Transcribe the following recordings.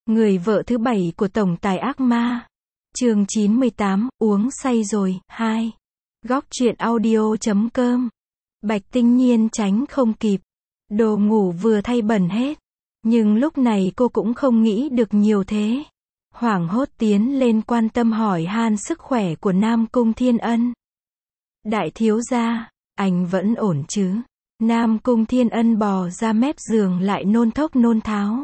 Người vợ thứ 7 của tổng tài ác ma. Chương 98, uống say rồi, 2. Góc truyện audio.com. Bạch Tinh Nhiên tránh không kịp. Đồ ngủ vừa thay bẩn hết. Nhưng lúc này cô cũng không nghĩ được nhiều thế. Hoảng hốt tiến lên quan tâm hỏi han sức khỏe của Nam Cung Thiên Ân. Đại thiếu gia, anh vẫn ổn chứ? Nam Cung Thiên Ân bò ra mép giường lại nôn thốc nôn tháo.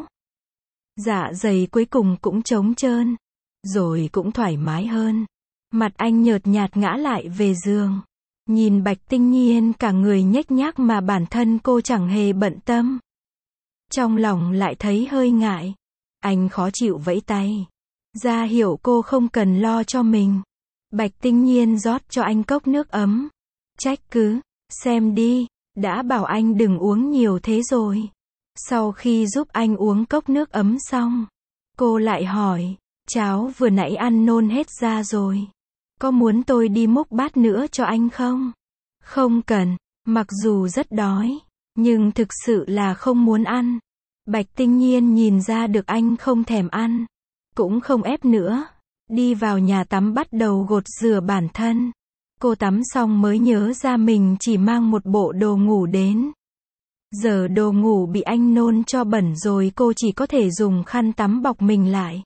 Dạ dày cuối cùng cũng trống trơn. Rồi cũng thoải mái hơn. Mặt anh nhợt nhạt ngã lại về giường. Nhìn Bạch Tinh Nhiên cả người nhếch nhác mà bản thân cô chẳng hề bận tâm. Trong lòng lại thấy hơi ngại. Anh khó chịu vẫy tay. Ra hiệu cô không cần lo cho mình. Bạch Tinh Nhiên rót cho anh cốc nước ấm. Trách cứ, xem đi, đã bảo anh đừng uống nhiều thế rồi. Sau khi giúp anh uống cốc nước ấm xong, cô lại hỏi, cháo vừa nãy ăn nôn hết ra rồi. Có muốn tôi đi múc bát nữa cho anh không? Không cần, mặc dù rất đói, nhưng thực sự là không muốn ăn. Bạch Tinh Nhiên nhìn ra được anh không thèm ăn, cũng không ép nữa. Đi vào nhà tắm bắt đầu gột rửa bản thân. Cô tắm xong mới nhớ ra mình chỉ mang một bộ đồ ngủ đến. Giờ đồ ngủ bị anh nôn cho bẩn rồi, cô chỉ có thể dùng khăn tắm bọc mình lại.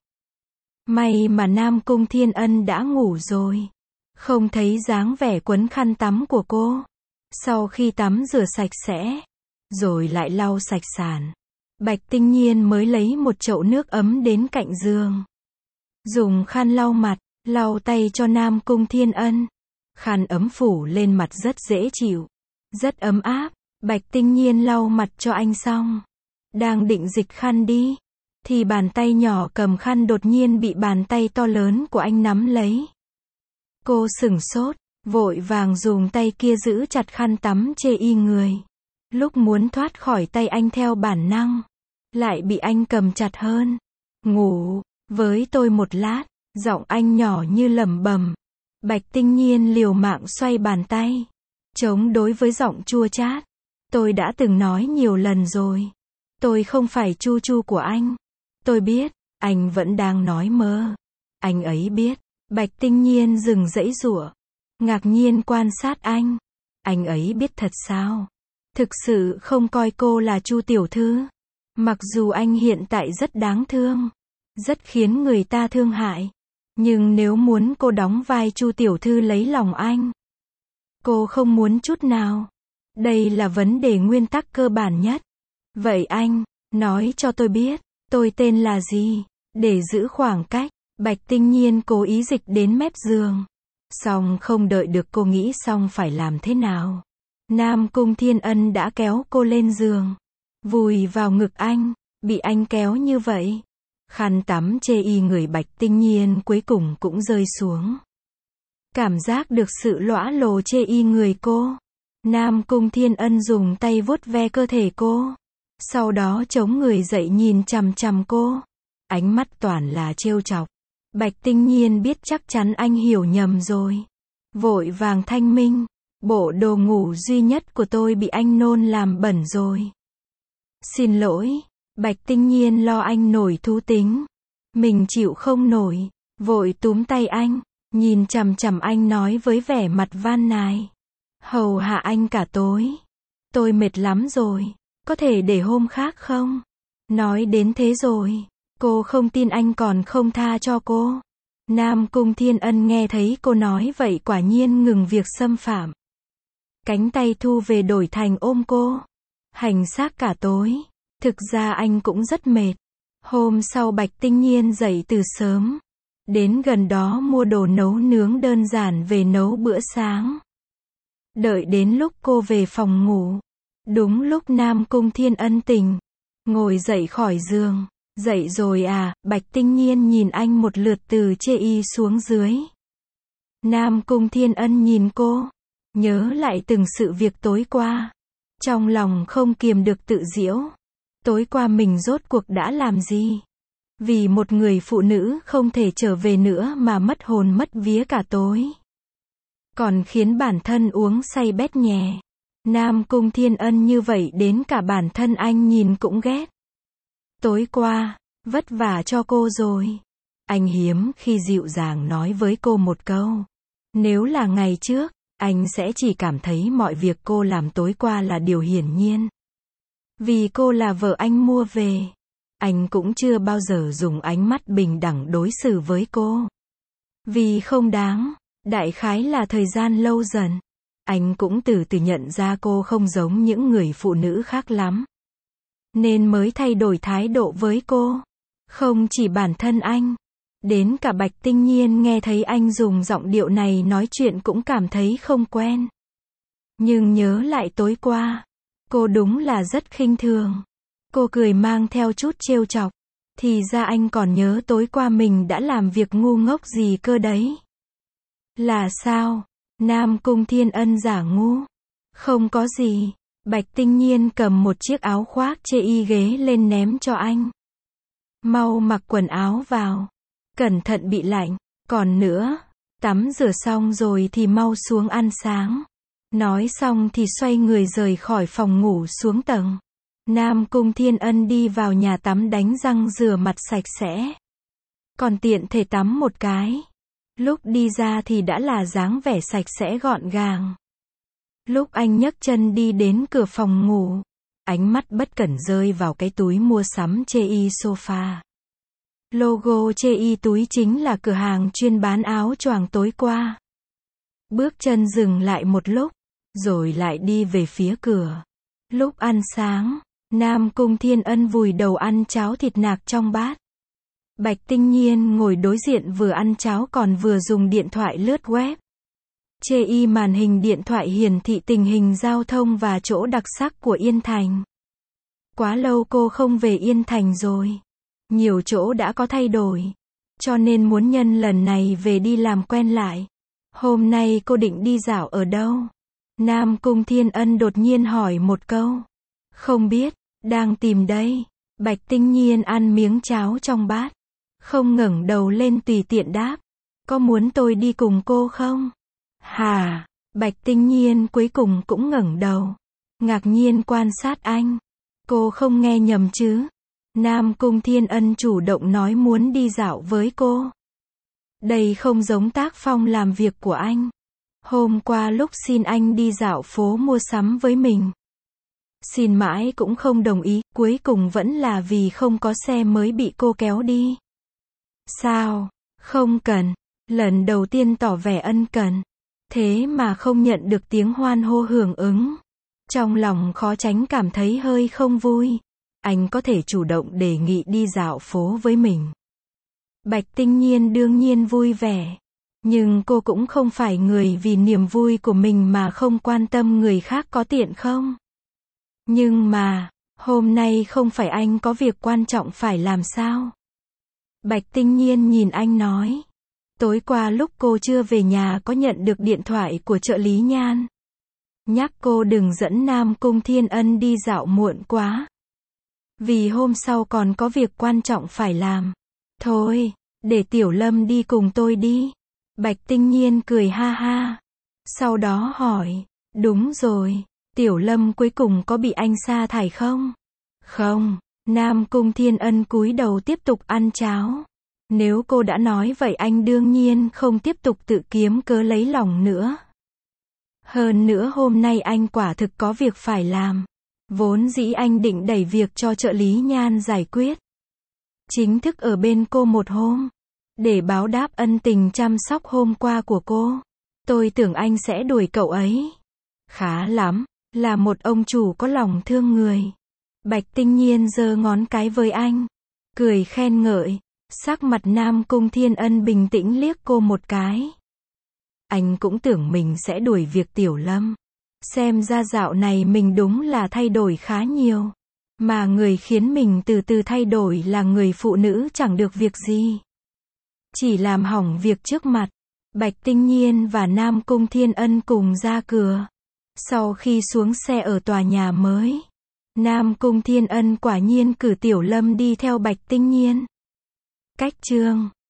May mà Nam Cung Thiên Ân đã ngủ rồi. Không thấy dáng vẻ quấn khăn tắm của cô. Sau khi tắm rửa sạch sẽ, rồi lại lau sạch sàn, Bạch Tinh Nhiên mới lấy một chậu nước ấm đến cạnh giường. Dùng khăn lau mặt, lau tay cho Nam Cung Thiên Ân. Khăn ấm phủ lên mặt rất dễ chịu, rất ấm áp. Bạch Tinh Nhiên lau mặt cho anh xong, đang định dịch khăn đi, thì bàn tay nhỏ cầm khăn đột nhiên bị bàn tay to lớn của anh nắm lấy. Cô sửng sốt, vội vàng dùng tay kia giữ chặt khăn tắm chê y người. Lúc muốn thoát khỏi tay anh theo bản năng, lại bị anh cầm chặt hơn. Ngủ với tôi một lát, giọng anh nhỏ như lẩm bẩm. Bạch Tinh Nhiên liều mạng xoay bàn tay, chống đối với giọng chua chát. Tôi đã từng nói nhiều lần rồi. Tôi không phải chu chu của anh. Tôi biết, anh vẫn đang nói mơ. Anh ấy biết. Bạch Tinh Nhiên dừng giãy giụa, ngạc nhiên quan sát anh. Anh ấy biết thật sao? Thực sự không coi cô là Chu tiểu thư. Mặc dù anh hiện tại rất đáng thương, rất khiến người ta thương hại. Nhưng nếu muốn cô đóng vai Chu tiểu thư lấy lòng anh, cô không muốn chút nào. Đây là vấn đề nguyên tắc cơ bản nhất. Vậy anh, nói cho tôi biết, tôi tên là gì? Để giữ khoảng cách, Bạch Tinh Nhiên cố ý dịch đến mép giường. Xong không đợi được cô nghĩ xong phải làm thế nào. Nam Cung Thiên Ân đã kéo cô lên giường, vùi vào ngực anh. Bị anh kéo như vậy, khăn tắm chê y người Bạch Tinh Nhiên cuối cùng cũng rơi xuống. Cảm giác được sự lõa lồ chê y người cô. Nam Cung Thiên Ân dùng tay vuốt ve cơ thể cô. Sau đó chống người dậy nhìn chằm chằm cô. Ánh mắt toàn là trêu chọc. Bạch Tinh Nhiên biết chắc chắn anh hiểu nhầm rồi. Vội vàng thanh minh. Bộ đồ ngủ duy nhất của tôi bị anh nôn làm bẩn rồi. Xin lỗi. Bạch Tinh Nhiên lo anh nổi thú tính. Mình chịu không nổi. Vội túm tay anh. Nhìn chằm chằm anh nói với vẻ mặt van nài. Hầu hạ anh cả tối. Tôi mệt lắm rồi. Có thể để hôm khác không? Nói đến thế rồi, cô không tin anh còn không tha cho cô. Nam Cung Thiên Ân nghe thấy cô nói vậy quả nhiên ngừng việc xâm phạm. Cánh tay thu về đổi thành ôm cô. Hành xác cả tối. Thực ra anh cũng rất mệt. Hôm sau Bạch Tinh Nhiên dậy từ sớm. Đến gần đó mua đồ nấu nướng đơn giản về nấu bữa sáng. Đợi đến lúc cô về phòng ngủ. Đúng lúc Nam Cung Thiên Ân tỉnh. Ngồi dậy khỏi giường. Dậy rồi à? Bạch Tinh Nhiên nhìn anh một lượt từ chê y xuống dưới. Nam Cung Thiên Ân nhìn cô. Nhớ lại từng sự việc tối qua. Trong lòng không kiềm được tự giễu. Tối qua mình rốt cuộc đã làm gì? Vì một người phụ nữ không thể trở về nữa mà mất hồn mất vía cả tối. Còn khiến bản thân uống say bét nhè. Nam Cung Thiên Ân như vậy đến cả bản thân anh nhìn cũng ghét. Tối qua, Vất vả cho cô rồi. Anh hiếm khi dịu dàng nói với cô một câu. Nếu là ngày trước, anh sẽ chỉ cảm thấy mọi việc cô làm tối qua là điều hiển nhiên. Vì cô là vợ anh mua về. Anh cũng chưa bao giờ dùng ánh mắt bình đẳng đối xử với cô. Vì không đáng. Đại khái là thời gian lâu dần. Anh cũng từ từ nhận ra cô không giống những người phụ nữ khác lắm. Nên mới thay đổi thái độ với cô. Không chỉ bản thân anh. Đến cả Bạch Tinh Nhiên nghe thấy anh dùng giọng điệu này nói chuyện cũng cảm thấy không quen. Nhưng nhớ lại tối qua. Cô đúng là rất khinh thường. Cô cười mang theo chút trêu chọc. Thì ra anh còn nhớ tối qua mình đã làm việc ngu ngốc gì cơ đấy. Là sao? Nam Cung Thiên Ân giả ngu. Không có gì. Bạch Tinh Nhiên cầm một chiếc áo khoác chê y ghế lên ném cho anh. Mau mặc quần áo vào. Cẩn thận bị lạnh. Còn nữa, tắm rửa xong rồi thì mau xuống ăn sáng. Nói xong thì xoay người rời khỏi phòng ngủ xuống tầng. Nam Cung Thiên Ân đi vào nhà tắm đánh răng rửa mặt sạch sẽ. Còn tiện thể tắm một cái. Lúc đi ra thì đã là dáng vẻ sạch sẽ gọn gàng. Lúc anh nhấc chân đi đến cửa phòng ngủ, ánh mắt bất cẩn rơi vào cái túi mua sắm chê y sofa. Logo chê y túi chính là cửa hàng chuyên bán áo choàng tối qua. Bước chân dừng lại một lúc, rồi lại đi về phía cửa. Lúc ăn sáng, Nam Cung Thiên Ân vùi đầu ăn cháo thịt nạc trong bát. Bạch Tinh Nhiên ngồi đối diện vừa ăn cháo còn vừa dùng điện thoại lướt web. Chê y màn hình điện thoại hiển thị tình hình giao thông và chỗ đặc sắc của Yên Thành. Quá lâu cô không về Yên Thành rồi. Nhiều chỗ đã có thay đổi. Cho nên muốn nhân lần này về đi làm quen lại. Hôm nay cô định đi dạo ở đâu? Nam Cung Thiên Ân đột nhiên hỏi một câu. Không biết, đang tìm đây. Bạch Tinh Nhiên ăn miếng cháo trong bát. Không ngẩng đầu lên tùy tiện đáp. Có muốn tôi đi cùng cô không? Hà, Bạch Tinh Nhiên cuối cùng cũng ngẩng đầu. Ngạc nhiên quan sát anh. Cô không nghe nhầm chứ? Nam Cung Thiên Ân chủ động nói muốn đi dạo với cô. Đây không giống tác phong làm việc của anh. Hôm qua lúc xin anh đi dạo phố mua sắm với mình. Xin mãi cũng không đồng ý, cuối cùng vẫn là vì không có xe mới bị cô kéo đi. Sao? Không cần. Lần đầu tiên tỏ vẻ ân cần. Thế mà không nhận được tiếng hoan hô hưởng ứng. Trong lòng khó tránh cảm thấy hơi không vui. Anh có thể chủ động đề nghị đi dạo phố với mình. Bạch Tinh Nhiên đương nhiên vui vẻ. Nhưng cô cũng không phải người vì niềm vui của mình mà không quan tâm người khác có tiện không. Nhưng mà, hôm nay không phải anh có việc quan trọng phải làm sao? Bạch Tinh Nhiên nhìn anh nói. Tối qua lúc cô chưa về nhà có nhận được điện thoại của trợ lý Nhan. Nhắc cô đừng dẫn Nam Cung Thiên Ân đi dạo muộn quá. Vì hôm sau còn có việc quan trọng phải làm. Thôi, để Tiểu Lâm đi cùng tôi đi. Bạch Tinh Nhiên cười ha ha. Sau đó hỏi, đúng rồi, Tiểu Lâm cuối cùng có bị anh sa thải không? Không, Nam Cung Thiên Ân cúi đầu tiếp tục ăn cháo. Nếu cô đã nói vậy anh đương nhiên không tiếp tục tự kiếm cớ lấy lòng nữa. Hơn nữa hôm nay anh quả thực có việc phải làm. Vốn dĩ anh định đẩy việc cho trợ lý Nhan giải quyết. Chính thức ở bên cô một hôm. Để báo đáp ân tình chăm sóc hôm qua của cô. Tôi tưởng anh sẽ đuổi cậu ấy. Khá lắm, là một ông chủ có lòng thương người. Bạch Tinh Nhiên giơ ngón cái với anh. Cười khen ngợi. Sắc mặt Nam Cung Thiên Ân bình tĩnh liếc cô một cái. Anh cũng tưởng mình sẽ đuổi việc Tiểu Lâm. Xem ra dạo này mình đúng là thay đổi khá nhiều. Mà người khiến mình từ từ thay đổi là người phụ nữ chẳng được việc gì. Chỉ làm hỏng việc trước mặt. Bạch Tinh Nhiên và Nam Cung Thiên Ân cùng ra cửa. Sau khi xuống xe ở tòa nhà mới, Nam Cung Thiên Ân quả nhiên cử Tiểu Lâm đi theo Bạch Tinh Nhiên. Cách chương